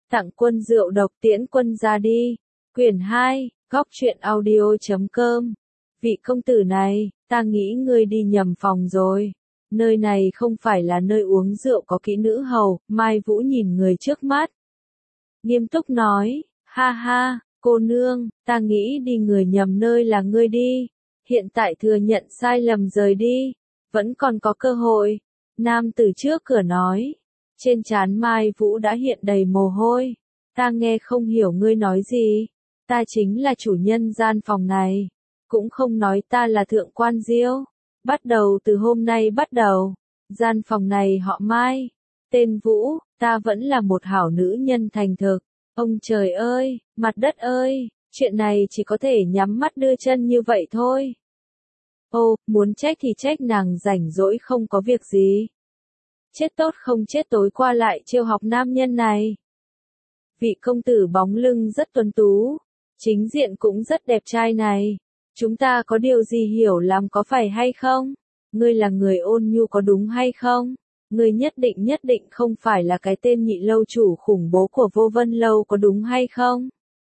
Tặng quân rượu độc tiễn quân ra đi. Quyển 2, góc truyện audio.com. Vị công tử này, ta nghĩ ngươi đi nhầm phòng rồi. Nơi này không phải là nơi uống rượu có kỹ nữ hầu. Mai Vũ nhìn người trước mắt, nghiêm túc nói, ha ha, cô nương, ta nghĩ đi người nhầm nơi là ngươi đi. Hiện tại thừa nhận sai lầm rời đi, vẫn còn có cơ hội. Nam tử trước cửa nói. Trên trán Mai Vũ đã hiện đầy mồ hôi. Ta nghe không hiểu ngươi nói gì. Ta chính là chủ nhân gian phòng này. Cũng không nói ta là thượng quan Diêu. Bắt đầu từ hôm nay bắt đầu. Gian phòng này họ Mai. Tên Vũ, ta vẫn là một hảo nữ nhân thành thực. Ông trời ơi, mặt đất ơi, chuyện này chỉ có thể nhắm mắt đưa chân như vậy thôi. Ô, muốn trách thì trách nàng rảnh rỗi không có việc gì. Chết tốt không chết tối qua lại trêu học nam nhân này. Vị công tử bóng lưng rất tuấn tú, chính diện cũng rất đẹp trai này. Chúng ta có điều gì hiểu lầm có phải hay không? Ngươi là người ôn nhu có đúng hay không? Ngươi nhất định không phải là cái tên nhị lâu chủ khủng bố của Vô Vân Lâu có đúng hay không?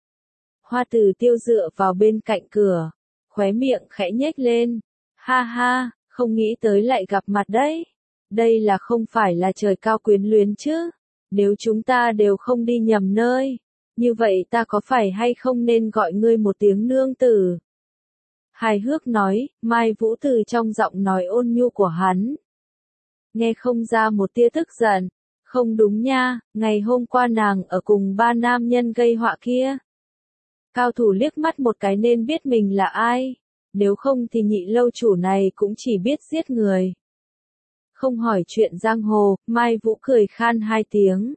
Hoa Tử Tiêu dựa vào bên cạnh cửa, khóe miệng khẽ nhếch lên. Ha ha, không nghĩ tới lại gặp mặt đấy. Đây là không phải là trời cao quyến luyến chứ? Nếu chúng ta đều không đi nhầm nơi, như vậy ta có phải hay không nên gọi ngươi một tiếng nương tử? Hài hước nói, Mai Vũ từ trong giọng nói ôn nhu của hắn. Nghe không ra một tia tức giận. Không đúng nha, ngày hôm qua nàng ở cùng ba nam nhân gây họa kia. Cao thủ liếc mắt một cái nên biết mình là ai. Nếu không thì nhị lâu chủ này cũng chỉ biết giết người. Không hỏi chuyện giang hồ, Mai Vũ cười khan hai tiếng.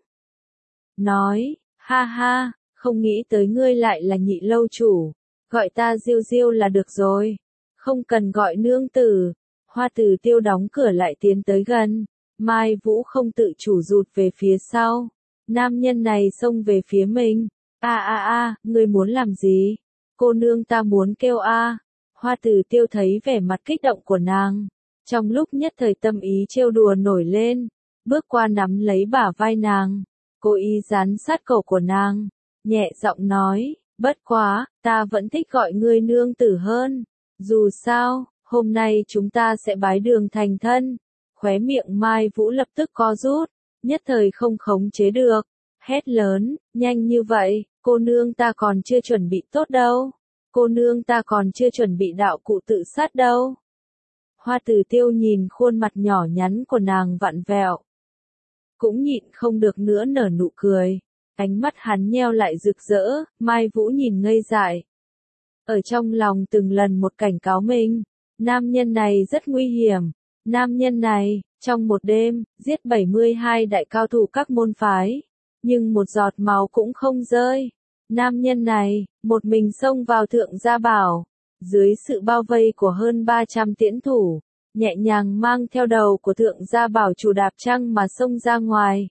Nói, ha ha, không nghĩ tới ngươi lại là nhị lâu chủ. Gọi ta Diêu Diêu là được rồi. Không cần gọi nương tử. Hoa Tử Tiêu đóng cửa lại tiến tới gần. Mai Vũ không tự chủ rụt về phía sau. Nam nhân này xông về phía mình. Ngươi muốn làm gì? Cô nương ta muốn kêu a. Hoa Tử Tiêu thấy vẻ mặt kích động của nàng. Trong lúc nhất thời tâm ý trêu đùa nổi lên. Bước qua nắm lấy bả vai nàng. Cố ý dán sát cổ của nàng. Nhẹ giọng nói, bất quá, ta vẫn thích gọi ngươi nương tử hơn. Dù sao, hôm nay chúng ta sẽ bái đường thành thân. Khóe miệng Mai Vũ lập tức co rút, nhất thời không khống chế được. Hét lớn, nhanh như vậy, cô nương ta còn chưa chuẩn bị tốt đâu. Cô nương ta còn chưa chuẩn bị đạo cụ tự sát đâu. Hoa Tử Tiêu nhìn khuôn mặt nhỏ nhắn của nàng vặn vẹo. Cũng nhịn không được nữa nở nụ cười. Ánh mắt hắn nheo lại rực rỡ, Mai Vũ nhìn ngây dại. Ở trong lòng từng lần một cảnh cáo mình. Nam nhân này rất nguy hiểm. Nam nhân này, trong một đêm, giết 72 đại cao thủ các môn phái. Nhưng một giọt máu cũng không rơi. Nam nhân này, một mình xông vào Thượng Gia Bảo. Dưới sự bao vây của hơn 300 tiễn thủ, nhẹ nhàng mang theo đầu của Thượng Gia Bảo chủ đạp trăng mà xông ra ngoài.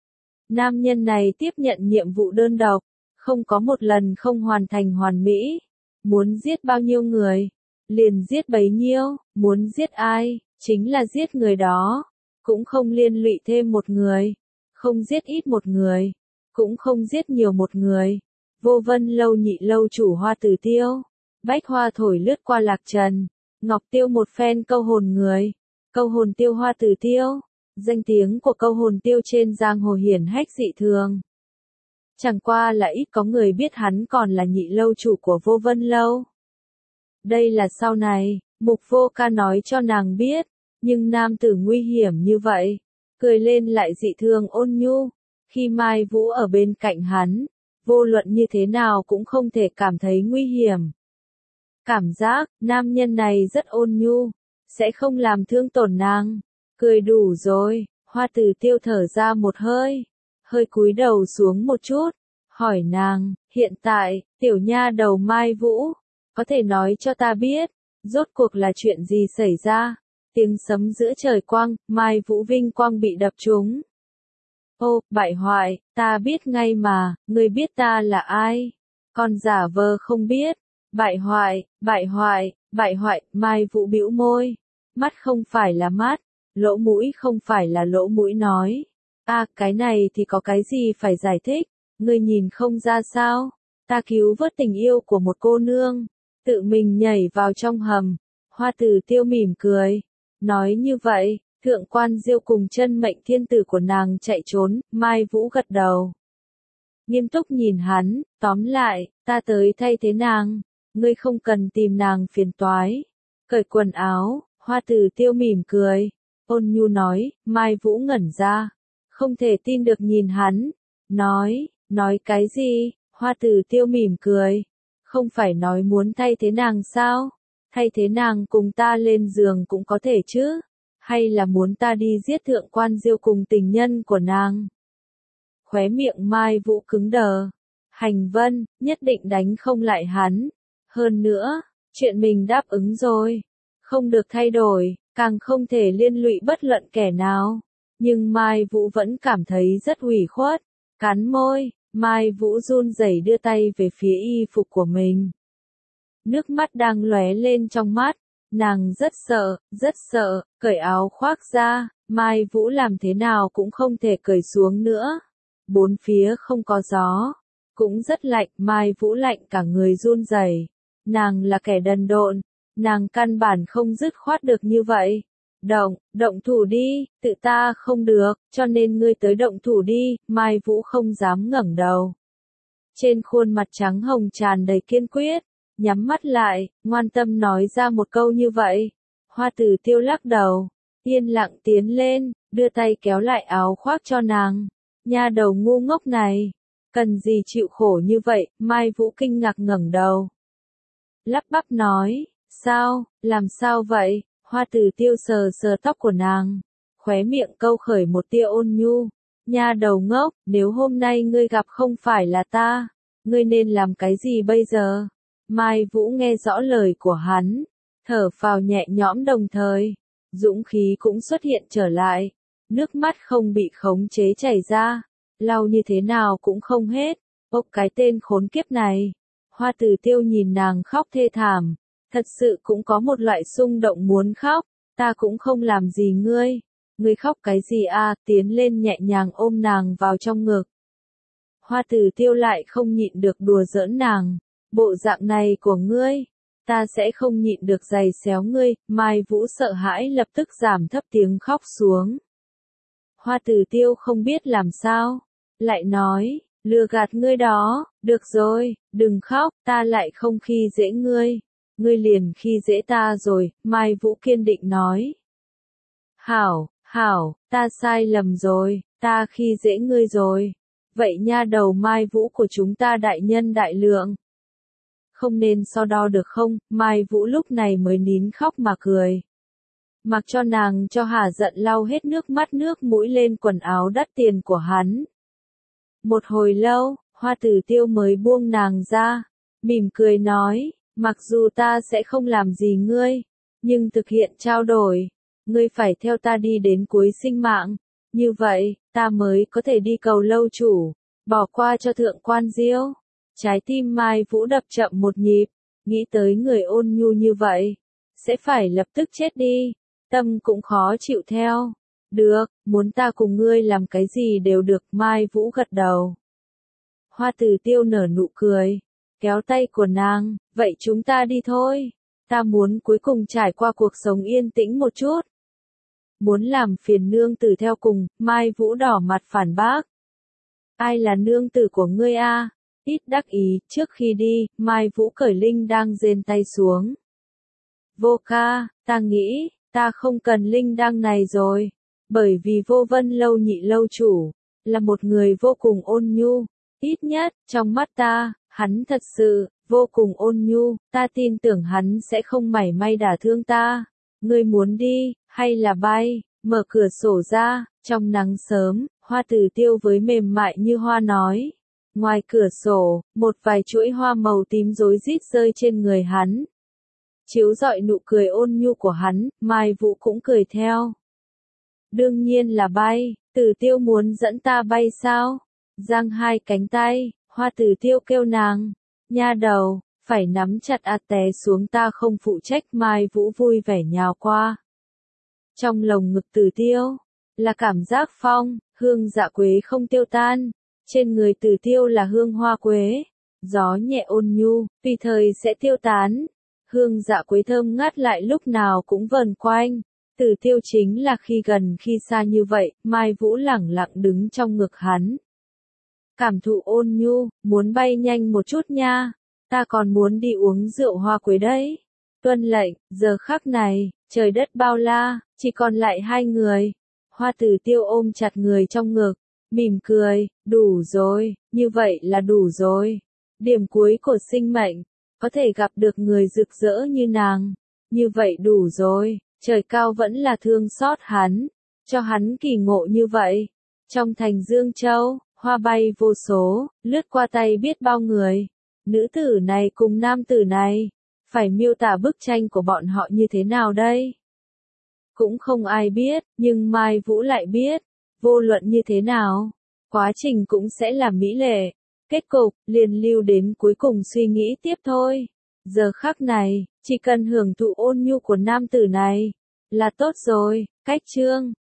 Nam nhân này tiếp nhận nhiệm vụ đơn độc, không có một lần không hoàn thành hoàn mỹ. Muốn giết bao nhiêu người, liền giết bấy nhiêu, muốn giết ai, chính là giết người đó. Cũng không liên lụy thêm một người, không giết ít một người, cũng không giết nhiều một người. Vô Vân Lâu nhị lâu chủ Hoa Tử Tiêu. Bách hoa thổi lướt qua lạc trần. Ngọc Tiêu một phen câu hồn người. Câu hồn tiêu Hoa Tử Tiêu. Danh tiếng của câu hồn tiêu trên giang hồ hiển hách dị thường. Chẳng qua là ít có người biết hắn còn là nhị lâu chủ của Vô Vân Lâu. Đây là sau này, Mục Vô Ca nói cho nàng biết. Nhưng nam tử nguy hiểm như vậy, cười lên lại dị thường ôn nhu. Khi Mai Vũ ở bên cạnh hắn, vô luận như thế nào cũng không thể cảm thấy nguy hiểm. Cảm giác, nam nhân này rất ôn nhu, sẽ không làm thương tổn nàng. Cười đủ rồi, Hoa Tử Tiêu thở ra một hơi, hơi cúi đầu xuống một chút, hỏi nàng, hiện tại, tiểu nha đầu Mai Vũ, có thể nói cho ta biết, rốt cuộc là chuyện gì xảy ra? Tiếng sấm giữa trời quang, Mai Vũ vinh quang bị đập trúng. Ô, bại hoại, ta biết ngay mà, ngươi biết ta là ai? Còn giả vờ không biết. Bại hoại, Mai Vũ bĩu môi. Mắt không phải là mắt, lỗ mũi không phải là lỗ mũi nói. Cái này thì có cái gì phải giải thích? Ngươi nhìn không ra sao? Ta cứu vớt tình yêu của một cô nương, tự mình nhảy vào trong hầm. Hoa Tử Tiêu mỉm cười, nói như vậy, Thượng Quan Diêu cùng chân mệnh thiên tử của nàng chạy trốn. Mai Vũ gật đầu, nghiêm túc nhìn hắn, tóm lại, ta tới thay thế nàng, ngươi không cần tìm nàng phiền toái. Cởi quần áo, Hoa Tử Tiêu mỉm cười, ôn nhu nói. Mai Vũ ngẩn ra, không thể tin được nhìn hắn, nói cái gì? Hoa Tử Tiêu mỉm cười, không phải nói muốn thay thế nàng sao? Thay thế nàng cùng ta lên giường cũng có thể chứ? Hay là muốn ta đi giết Thượng Quan Diêu cùng tình nhân của nàng? Khóe miệng Mai Vũ cứng đờ. Hành Vân, nhất định đánh không lại hắn. Hơn nữa, chuyện mình đáp ứng rồi, không được thay đổi, càng không thể liên lụy bất luận kẻ nào. Nhưng Mai Vũ vẫn cảm thấy rất ủy khuất, cắn môi. Mai Vũ run rẩy đưa tay về phía y phục của mình. Nước mắt đang lóe lên trong mắt, nàng rất sợ, cởi áo khoác ra. Mai Vũ làm thế nào cũng không thể cởi xuống nữa. Bốn phía không có gió, cũng rất lạnh. Mai Vũ lạnh cả người run rẩy. Nàng là kẻ đần độn, nàng căn bản không dứt khoát được như vậy. Động thủ đi, tự ta không được, cho nên ngươi tới động thủ đi. Mai Vũ không dám ngẩng đầu. Trên khuôn mặt trắng hồng tràn đầy kiên quyết, nhắm mắt lại, ngoan tâm nói ra một câu như vậy. Hoa Tử Tiêu lắc đầu, yên lặng tiến lên, đưa tay kéo lại áo khoác cho nàng. Nha đầu ngu ngốc này, cần gì chịu khổ như vậy? Mai Vũ kinh ngạc ngẩng đầu, lắp bắp nói, sao, làm sao vậy? Hoa Tử Tiêu sờ sờ tóc của nàng, khóe miệng câu khởi một tia ôn nhu. Nha đầu ngốc, nếu hôm nay ngươi gặp không phải là ta, ngươi nên làm cái gì bây giờ? Mai Vũ nghe rõ lời của hắn, thở phào nhẹ nhõm đồng thời, dũng khí cũng xuất hiện trở lại, nước mắt không bị khống chế chảy ra, lau như thế nào cũng không hết. Ốc cái tên khốn kiếp này. Hoa Tử Tiêu nhìn nàng khóc thê thảm, thật sự cũng có một loại xung động muốn khóc. Ta cũng không làm gì ngươi, ngươi khóc cái gì à? Tiến lên nhẹ nhàng ôm nàng vào trong ngực. Hoa Tử Tiêu lại không nhịn được đùa giỡn nàng, bộ dạng này của ngươi, ta sẽ không nhịn được giày xéo ngươi. Mai Vũ sợ hãi lập tức giảm thấp tiếng khóc xuống. Hoa Tử Tiêu không biết làm sao, lại nói, lừa gạt ngươi đó. Được rồi, đừng khóc, ta lại không khi dễ ngươi, ngươi liền khi dễ ta rồi. Mai Vũ kiên định nói. Hảo, ta sai lầm rồi, ta khi dễ ngươi rồi. Vậy nha đầu Mai Vũ của chúng ta đại nhân đại lượng, không nên so đo được không? Mai Vũ lúc này mới nín khóc mà cười. Mặc cho nàng cho hả giận lau hết nước mắt nước mũi lên quần áo đắt tiền của hắn. Một hồi lâu, Hoa Tử Tiêu mới buông nàng ra, mỉm cười nói, mặc dù ta sẽ không làm gì ngươi, nhưng thực hiện trao đổi, ngươi phải theo ta đi đến cuối sinh mạng, như vậy, ta mới có thể đi cầu lâu chủ, bỏ qua cho Thượng Quan Diêu. Trái tim Mai Vũ đập chậm một nhịp, nghĩ tới người ôn nhu như vậy, sẽ phải lập tức chết đi, tâm cũng khó chịu theo. Được, muốn ta cùng ngươi làm cái gì đều được. Mai Vũ gật đầu. Hoa Tử Tiêu nở nụ cười, kéo tay của nàng, vậy chúng ta đi thôi, ta muốn cuối cùng trải qua cuộc sống yên tĩnh một chút. Muốn làm phiền nương tử theo cùng. Mai Vũ đỏ mặt phản bác. Ai là nương tử của ngươi a? Ít đắc ý. Trước khi đi, Mai Vũ cởi linh đăng rên tay xuống. Vô ca, ta nghĩ, ta không cần linh đăng này rồi, bởi vì Vô Vân Lâu nhị lâu chủ, là một người vô cùng ôn nhu, ít nhất, trong mắt ta, hắn thật sự, vô cùng ôn nhu, ta tin tưởng hắn sẽ không mảy may đả thương ta. Ngươi muốn đi, hay là bay? Mở cửa sổ ra, trong nắng sớm, Hoa Tử Tiêu với mềm mại như hoa nói. Ngoài cửa sổ, một vài chuỗi hoa màu tím rối rít rơi trên người hắn. Chiếu rọi nụ cười ôn nhu của hắn. Mai Vũ cũng cười theo. Đương nhiên là bay, Tử Tiêu muốn dẫn ta bay sao? Giang hai cánh tay, Hoa Tử Tiêu kêu nàng. Nha đầu, phải nắm chặt té xuống, ta không phụ trách. Mai Vũ vui vẻ nhào qua. Trong lồng ngực Tử Tiêu, là cảm giác phong, hương dạ quế không tiêu tan. Trên người Tử Tiêu là hương hoa quế, gió nhẹ ôn nhu, tùy thời sẽ tiêu tán. Hương dạ quế thơm ngát lại lúc nào cũng vần quanh. Tử Tiêu chính là khi gần khi xa như vậy, Mai Vũ lẳng lặng đứng trong ngực hắn. Cảm thụ ôn nhu, muốn bay nhanh một chút nha, ta còn muốn đi uống rượu hoa quế đấy. Tuân lệnh, giờ khắc này, trời đất bao la, chỉ còn lại hai người. Hoa Tử Tiêu ôm chặt người trong ngực, mỉm cười, đủ rồi, như vậy là đủ rồi. Điểm cuối của sinh mệnh, có thể gặp được người rực rỡ như nàng, như vậy đủ rồi. Trời cao vẫn là thương xót hắn, cho hắn kỳ ngộ như vậy. Trong thành Dương Châu, hoa bay vô số, lướt qua tay biết bao người. Nữ tử này cùng nam tử này, phải miêu tả bức tranh của bọn họ như thế nào đây? Cũng không ai biết, nhưng Mai Vũ lại biết. Vô luận như thế nào, quá trình cũng sẽ là mỹ lệ. Kết cục, liền lưu đến cuối cùng suy nghĩ tiếp thôi. Giờ khắc này, chỉ cần hưởng thụ ôn nhu của nam tử này, là tốt rồi. Cách chương